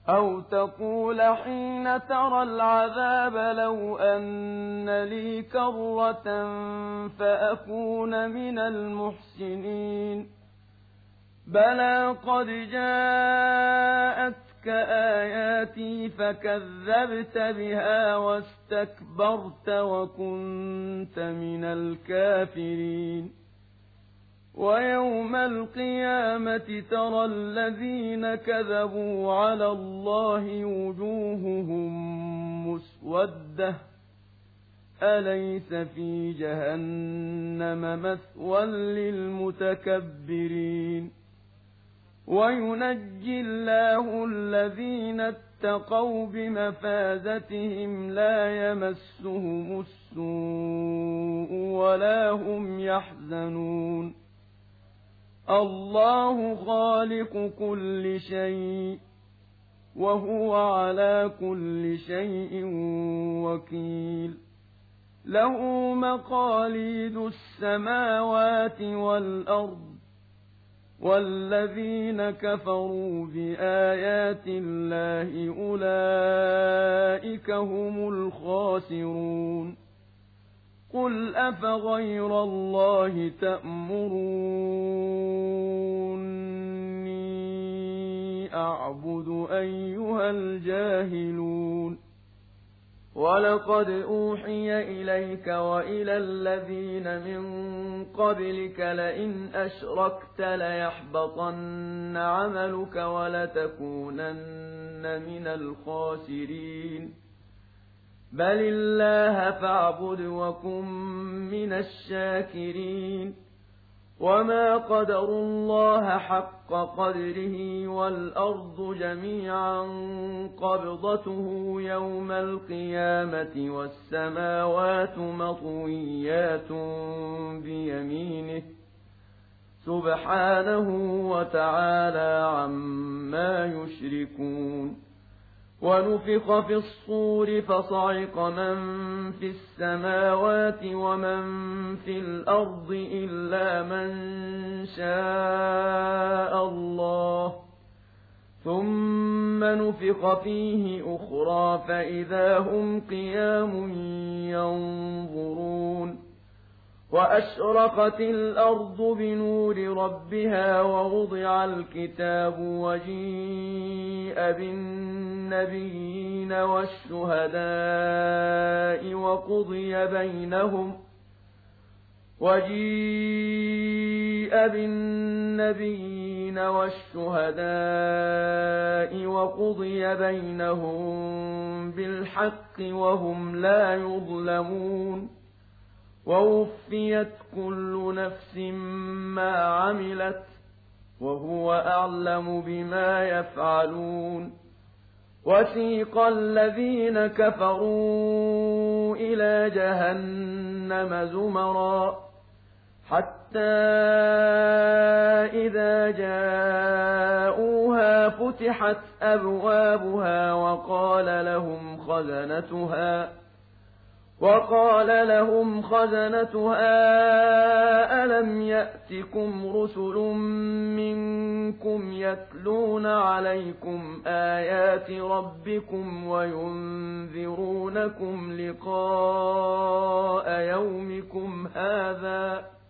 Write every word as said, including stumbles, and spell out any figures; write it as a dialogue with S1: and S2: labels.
S1: أو تقول حين ترى العذاب لو أن لي كرة فأكون من المحسنين بلى قد جاءتك آياتي فكذبت بها واستكبرت وكنت من الكافرين ويوم القيامة ترى الذين كذبوا على الله وجوههم مسودة أليس في جهنم مثوى للمتكبرين وينجي الله الذين اتقوا بمفازتهم لا يمسهم السوء ولا هم يحزنون الله خالق كل شيء وهو على كل شيء وكيل له مقاليد السماوات والأرض والذين كفروا بآيات الله أولئك هم الخاسرون قل أفغير الله تأمروني أعبد أيها الجاهلون ولقد أوحي إليك وإلى الذين من قبلك لئن أشركت ليحبطن عملك ولتكونن من الخاسرين بل الله فاعبد وكن من الشاكرين وما قدروا الله حق قدره والأرض جميعا قبضته يوم القيامة والسماوات مطويات بيمينه سبحانه وتعالى عما يشركون ونفخ في الصور فصعق من في السماوات ومن في الأرض إلا من شاء الله ثم نفخ فيه أخرى فإذا هم قيام ينظرون وأشرقت الأرض بنور ربها ووضع الكتاب وجيء بالنبيين والشهداء وقضي بينهم وجيء بالنبيين والشهداء وقضي بينهم بالحق وهم لا يظلمون ووفيت كل نفس ما عملت وهو أعلم بما يفعلون وسيق الذين كفروا إلى جهنم زمرا حتى إذا جاءوها فتحت أبوابها وقال لهم خزنتها وقال لهم خزنتها ألم يأتكم رسل منكم يتلون عليكم آيات ربكم وينذرونكم لقاء يومكم هذا